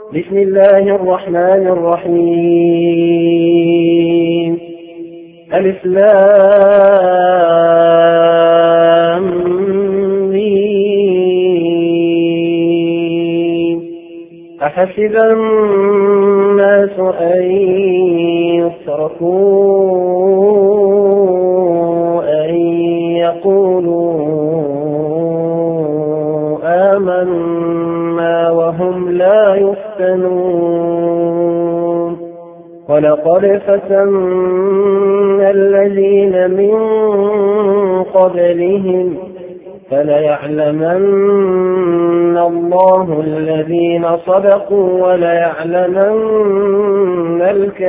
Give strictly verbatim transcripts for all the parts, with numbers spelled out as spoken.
بسم الله الرحمن الرحيم. ألف لام ميم. أحسب الناس أن يتركوا أن يقولوا آمنا وهم لا يفتنون. ولقد فتنا الذين من قبلهم فليعلمن الله الذين صدقوا وليعلمن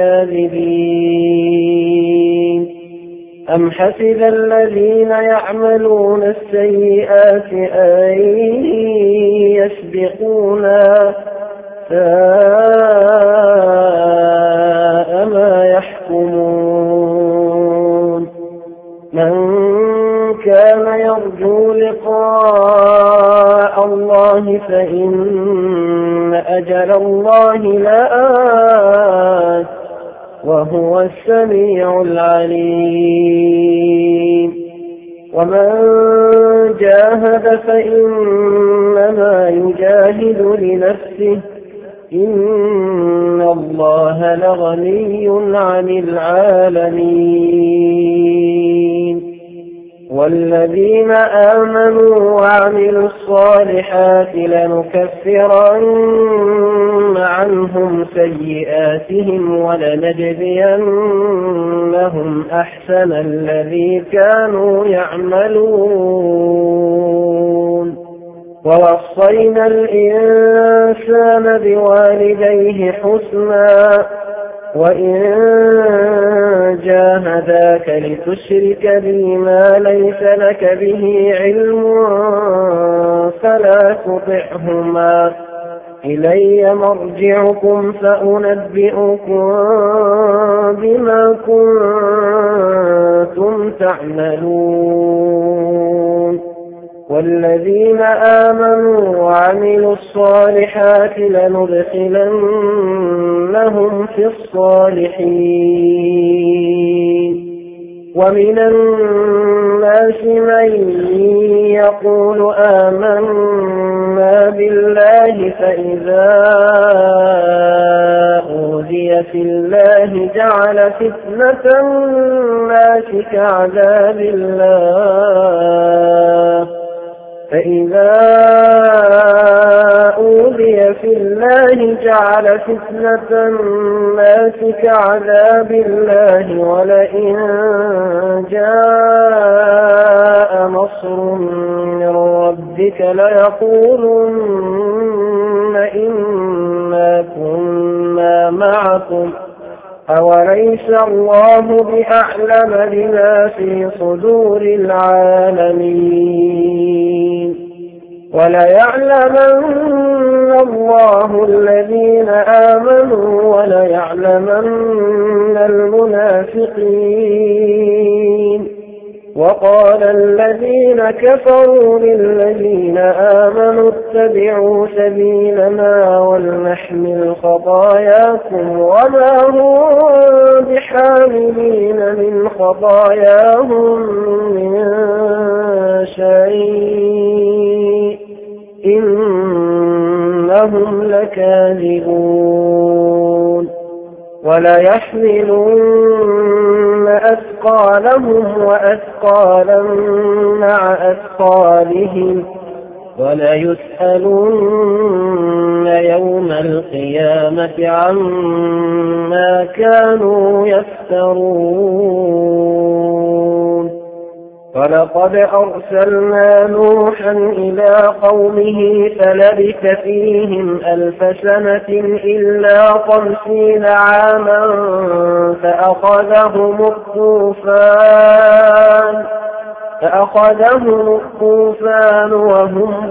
الكاذبين. أم حسب الذين يعملون السيئات أن يسبقونا ساء ما يحكمون. من كان يرجو لقاء الله فإن أجل الله لآت وهو السميع العليم. ومن جاهد فإنما يجاهد لنفسه إن الله لغني عن العالمين. والذين آمنوا وعملوا الصالحات لنكفرن عنهم سيئاتهم ولنجزينهم أحسن الذي كانوا يعملون. ووصينا الإنسان بوالديه حسنا وإن جاهداك لتشرك بي ما ليس لك به علم فلا تطعهما إلي مرجعكم فأنبئكم بما كنتم تعملون. والذين آمنوا وعملوا الصالحات لندخلنهم في الصالحين. ومن الناس من يقول آمنا بالله فإذا أوذي في الله جعل فتنة الناس كعذاب الله فإذا أوذي في الله جعل فتنة الناس كعذاب الله ولئن جاء نصر من ربك ليقولن إنا كنا معكم أوليس الله بأعلم بما في صدور العالمين. وليعلمن الله الذين آمنوا وليعلمن المنافقين. وقال الذين كفروا للذين آمنوا اتبعوا سبيلنا ولنحمل خطاياكم وما هم بحاملين من خطاياهم من شيء إنهم لكاذبون. وليحملن أثقالهم وأثقالا مع أثقالهم وليسألن يوم القيامة عما كانوا يفترون. ولقد أرسلنا نوحا إلى قومه فلبث فيهم ألف سنة إلا خمسين عاما فأخذهم الطوفان فأخذهم الطوفان وهم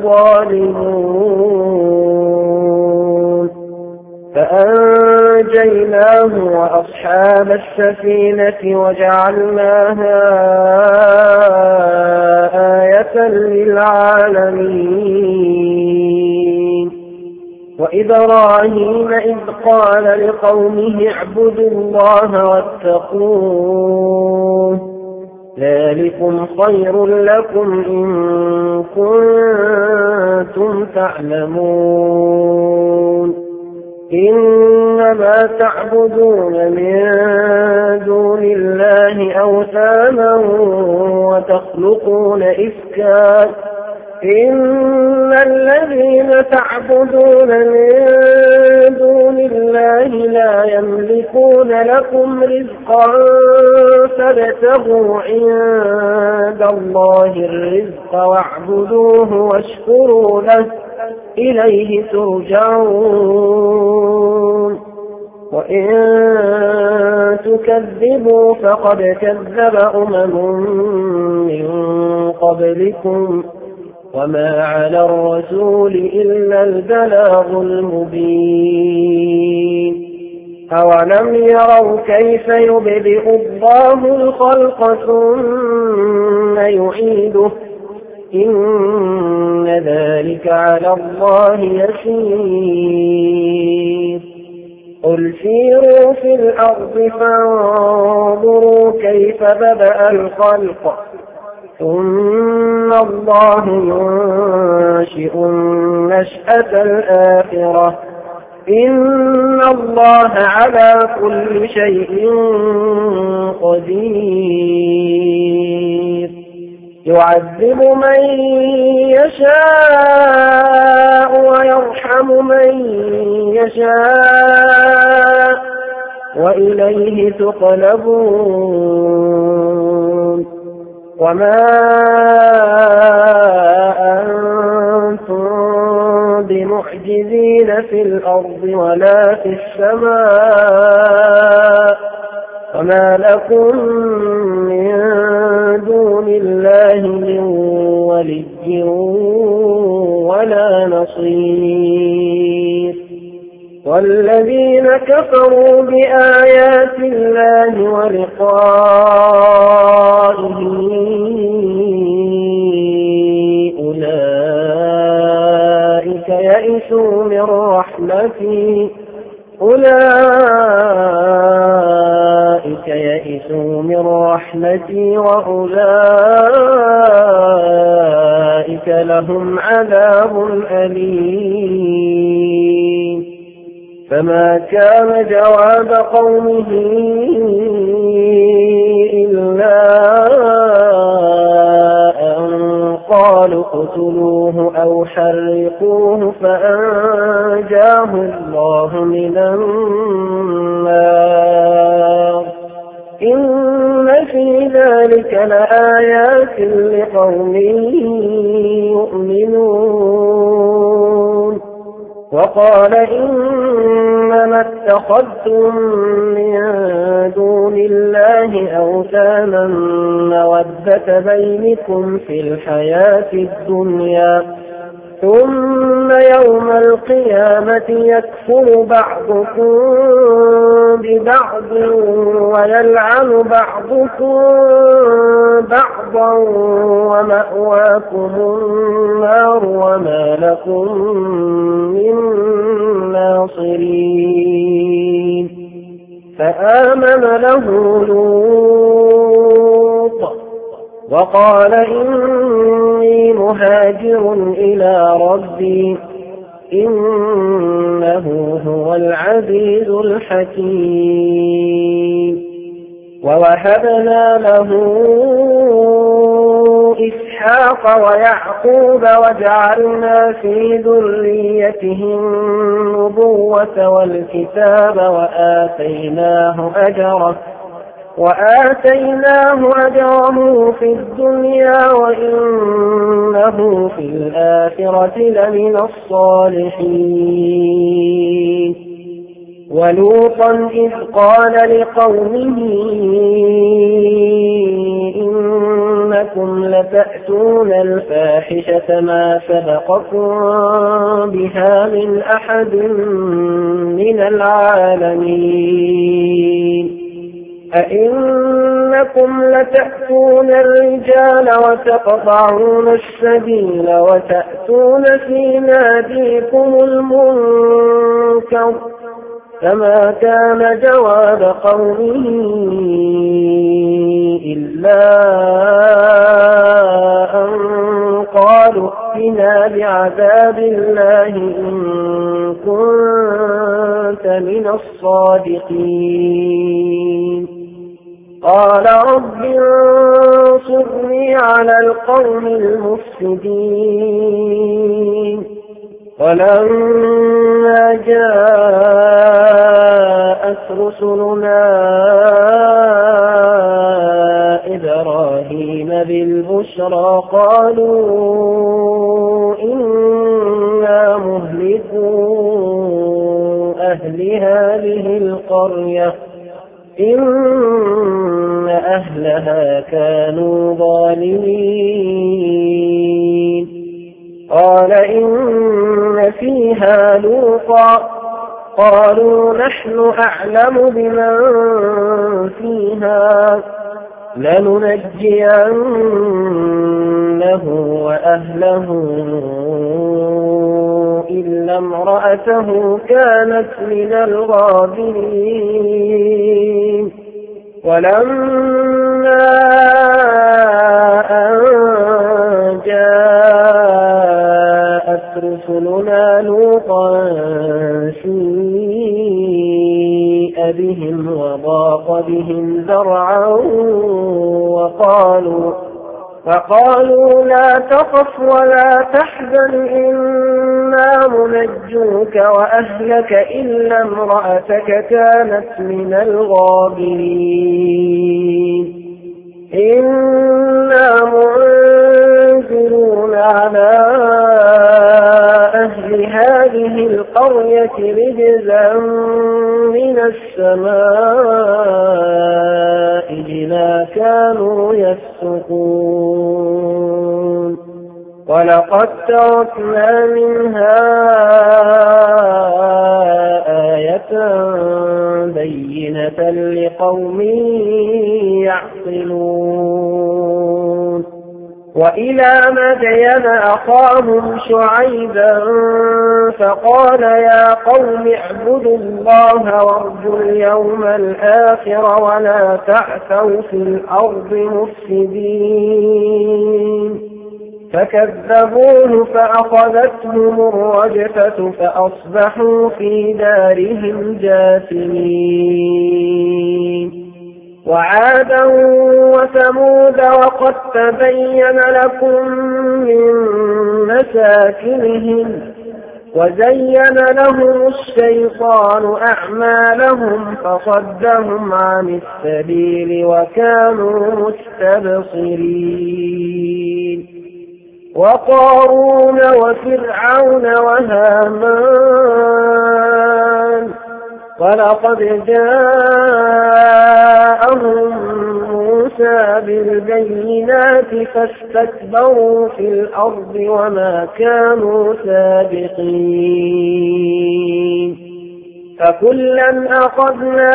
ظالمون فأنجيناه وأصحاب السفينة وجعلناها آية للعالمين. وإبراهيم إذ قال لقومه اعبدوا الله واتقوه ذلكم خير لكم إن كنتم تعلمون إنما تعبدون من دون الله أوثانا وتخلقون إفكا إن الذين تعبدون من دون الله لا يملكون لكم رزقا فابتغوا عند الله الرزق واعبدوه واشكروا له إليه ترجعون وإن تكذبوا فقد كذب أمم من قبلكم وما على الرسول إلا البلاغ المبين أولم يروا كيف يبدئ الله الخلق ثم يعيده إن ذلك على الله يسير قل سيروا في الأرض فانظروا كيف بدأ الخلق ثم الله ينشئ النشأة الآخرة إن الله على كل شيء قدير يعذب من يشاء ويرحم من يشاء وإليه تقلبون وما أنتم بمعجزين في الأرض ولا في السماء وما لكم من دون الله من ولي ولا نصير والذين كفروا بآيات الله ولقائه أولئك يئسوا من رحمتي أولئك يئسوا من رحمتي وأولئك لهم عذاب أليم فما كان جواب قومه إلا أن قالوا اقتلوه أو حرقوه فأنجاه الله من النار إن في ذلك لآيات لقوم يؤمنون وقال إنما اتخذتم من دون الله أوثانا مودة بينكم في الحياة الدنيا ثم يوم القيامة يكفر بعضكم ببعض ويلعن بعضكم بعضا ومأواكم النار وما لكم من ناصرين فآمن له لوط وقال إني مهاجر إلى ربي إنه هو العزيز الحكيم ووهبنا له إسحاق ويعقوب وجعلنا في ذريته النبوة والكتاب وآتيناه أجره وآتيناه أجره في الدنيا وإنه في الآخرة لمن الصالحين ولوطا إذ قال لقومه إنكم لتأتون الفاحشة ما سبقكم بها من أحد من العالمين أئنكم لتأتون الرجال وتقطعون السبيل وتأتون في ناديكم المنكر فما كان جواب قومه إلا أن قالوا ائتنا بعذاب الله إن كنت من الصادقين قال رب انصرني على القوم المفسدين ولما جاءت رسلنا إبراهيم بالبشرى قالوا إنا مهلكو أهل هذه القرية إن أهلها كانوا ظالمين قال إن فيها لوطا قالوا نحن أعلم بمن فيها لننجينه وأهله إلا امرأته كانت من الغابرين ولما أن جاءت رسلنا لوطا سيء بهم وضاق بهم ذرعا وقالوا فقالوا لا تخف ولا تحزن إنا منجوك وأهلك إلا امرأتك كانت من الغابرين إنا منزلون على أهل هذه القرية رجزا من السماء بما كانوا يفسقون ولقد تركنا منها آية بينة لقوم يعقلون وإلى مدين أخاهم شعيبا فقال يا قوم اعبدوا الله وارجوا اليوم الآخر ولا تعثوا في الأرض مفسدين فكذبوه فأخذتهم الرجفة فأصبحوا في دارهم جاثمين وعادا وثمود وقد تبين لكم من مساكنهم وزين لهم الشيطان أعمالهم فصدهم عن السبيل وكانوا مستبصرين وقارون وفرعون وهامان ولقد جاءهم موسى بالبينات فاستكبروا في الأرض وما كانوا سابقين فكلا أخذنا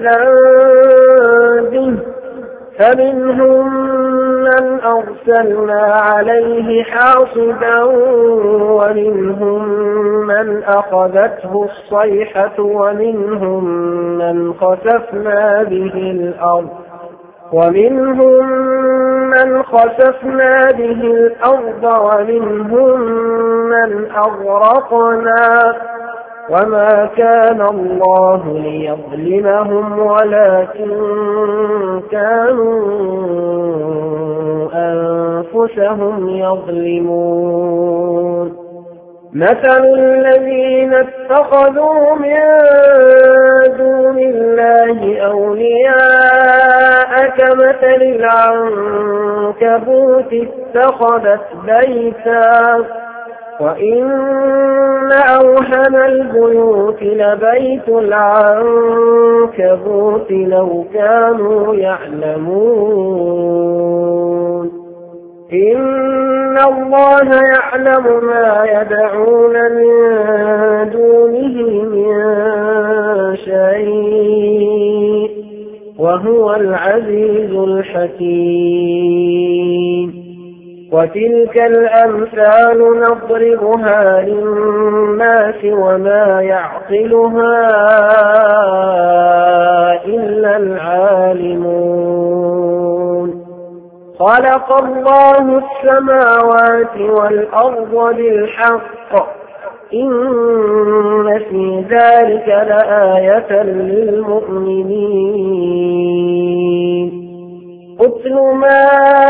بذنبه فمنهم من أرسلنا عليه حاصبا ومنهم من أخذته الصيحة ومنهم من خسفنا به الأرض ومنهم من خسفنا به الأرض ومنهم من أغرقنا وما كان الله ليظلمهم ولكن كانوا أنفسهم يظلمون مثل الذين اتخذوا من دون الله أولياء كمثل العنكبوت اتخذت بيتا وإن أوهن البيوت لبيت العنكبوت لو كانوا يعلمون إن الله يعلم ما يدعون من دونه من شيء وهو وهو العزيز الحكيم. وتلك الأمثال نضربها للناس وما يعقلها إلا العالمون. خلق الله السماوات والأرض بالحق إن في ذلك لآية للمؤمنين. اتل ما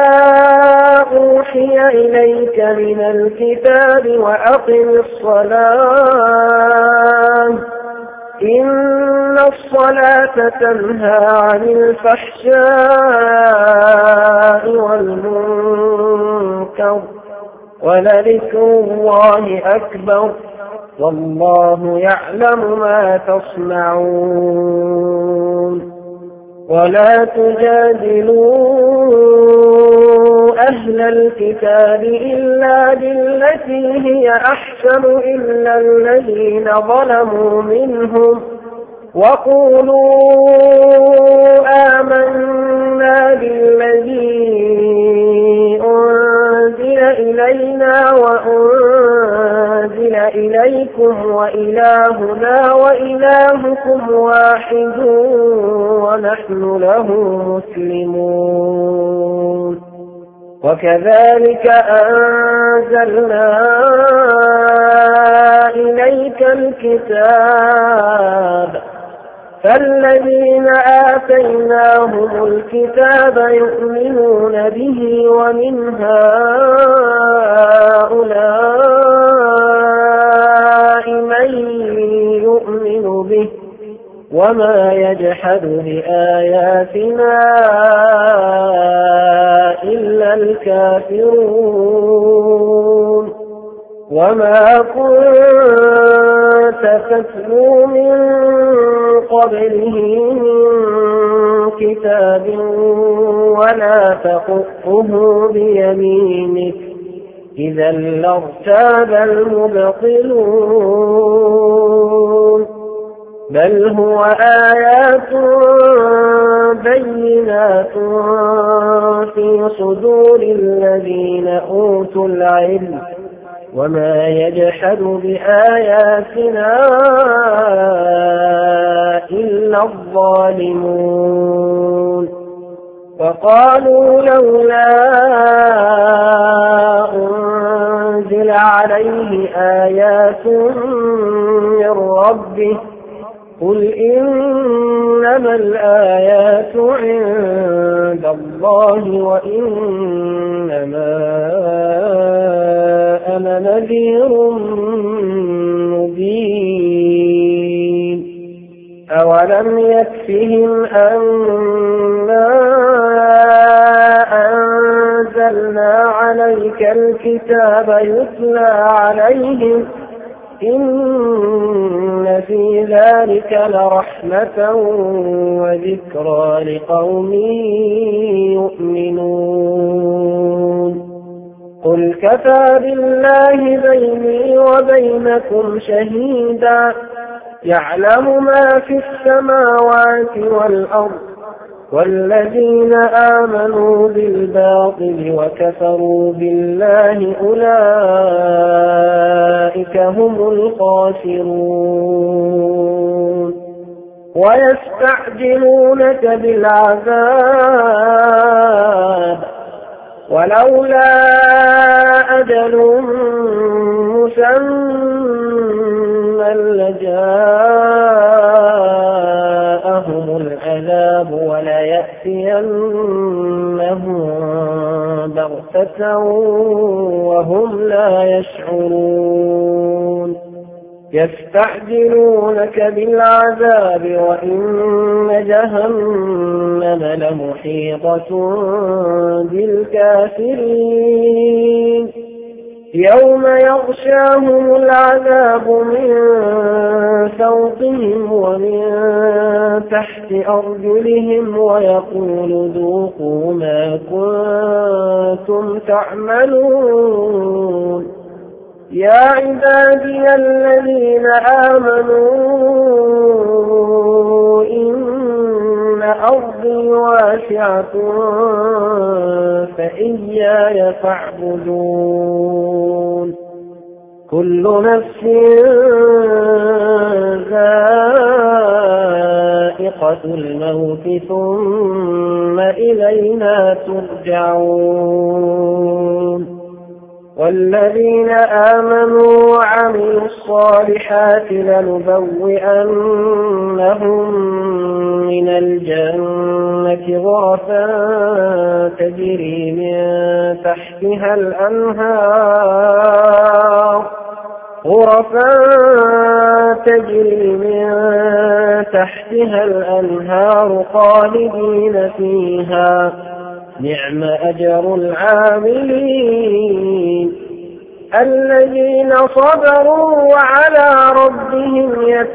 أوحي إليك من الكتاب وأقم الصلاة إن الصلاة تنهى عن الفحشاء والمنكر ولذكر الله أكبر والله يعلم ما تصنعون. ولا تجادلوا أهل الكتاب إلا بالتي هي أحسن إلا الذين ظلموا منهم وقولوا آمنا بالذي أنزل إلينا وأنزل إليكم وإلهنا وإلهكم واحد ونحن له مسلمون. وكذلك أنزلنا إليك الكتاب فالذين آتيناهم الكتاب يؤمنون به ومن هؤلاء من يؤمن به وما يجحد بآياتنا إلا الكافرون. وما كنت تتلو من قبله من كتاب ولا تخطه بيمينك إذا لارتاب المبطلون. بل هو آيات بينات في صدور الذين أوتوا العلم وما يجحد بآياتنا إلا الظالمون. وقالوا لولا أنزل عليه آيات من ربه قل إنما الآيات عند الله وإنما أنا نذير مبين. أولم يكفهم أنا أنزلنا عليك الكتاب يتلى عليهم إن في ذلك لرحمة وذكرى لقوم يؤمنون. قل كفى بالله بيني وبينكم شهيدا يعلم ما في السماوات والأرض والذين آمنوا بالباطل وكفروا بالله أولئك هم الخاسرون. ويستعجلونك بالعذاب ولولا أجل مسمى لجاءهم العذاب وليأتينهم بغتة وهم لا يشعرون. يستعجلونك بالعذاب وإن جهنم لمحيطة بالكافرين. يوم يغشاهم العذاب من فوقهم ومن تحت أرجلهم ويقول ذوقوا ما كنتم تعملون. يا عبادي الذين آمنوا إن أرضي واسعة فإياي فاعبدون كل نفس ذائقة الموت ثم إلينا ترجعون والذين آمنوا وعملوا الصالحات لنبوئنهم من الجنة غرفا تجري من تحتها الأنهار غرفا تجري من تحتها الأنهار خالدين فيها نعم أجر العاملين الذين صبروا وعلى ربهم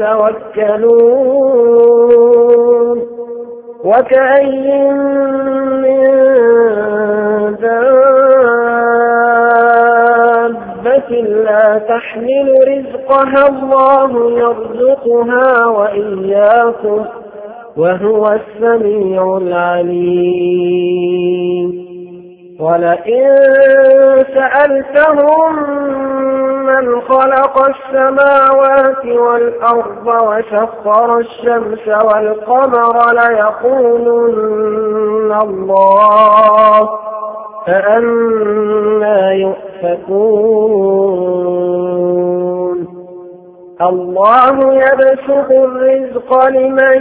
يتوكلون وكأي من دابة لا تحمل رزقها الله يرزقها وإياكم وهو السميع العليم ولئن سألتهم من خلق السماوات والأرض وسخر الشمس والقمر ليقولن الله فأنى يؤفكون الله يبسط الرزق لمن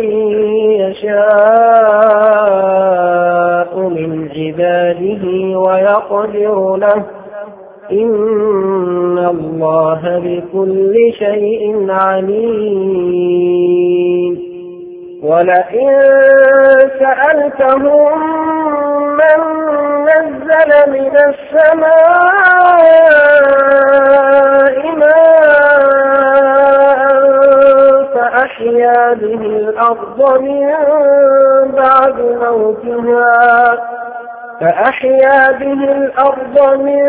يشاء من عباده ويقدر له إن الله بكل شيء عليم ولئن سألتهم من نزل من السماء ماء فأحيا به الأرض من بعد موتها فأحيا به الأرض من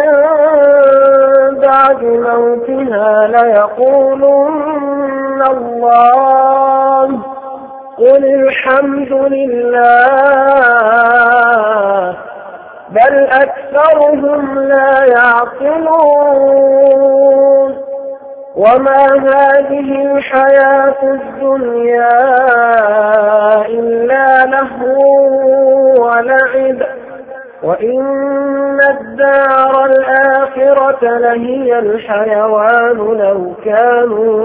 بعد موتها ليقولن الله قل الحمد لله بل أكثرهم لا يعقلون وما هذه الحياة الدنيا إلا لهو ولعب وإن الدار الآخرة لهي الحيوان لو كانوا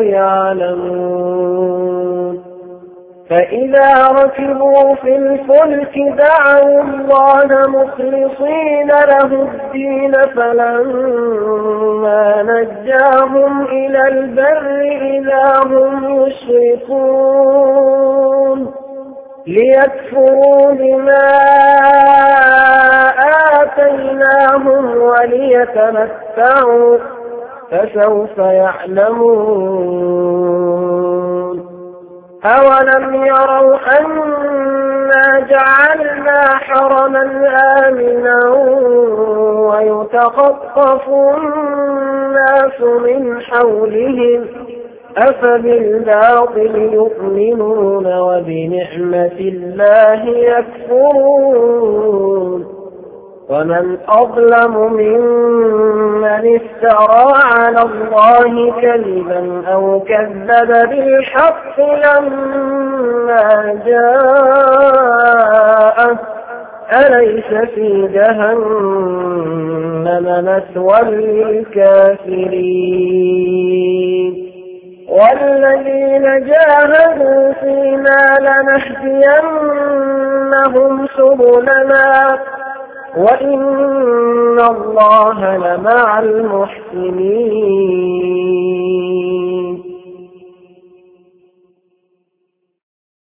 يعلمون فإذا ركبوا في الفلك دعوا الله مخلصين له الدين فلما نجاهم إلى البر إذا هم يشركون ليكفروا بما آتيناهم وليتمتعوا فسوف يعلمون أولم يروا أنا جعلنا حرما آمنا ويتخطف الناس من حولهم أفبالباطل يؤمنون وبنعمة الله يكفرون ومن أظلم ممن افترى على الله كذبا أو كذب بالحق لما جاءه أليس في جهنم مثوى للكافرين والذين جاهدوا فينا لنهدينهم سبلنا وإن الله لمع المحسنين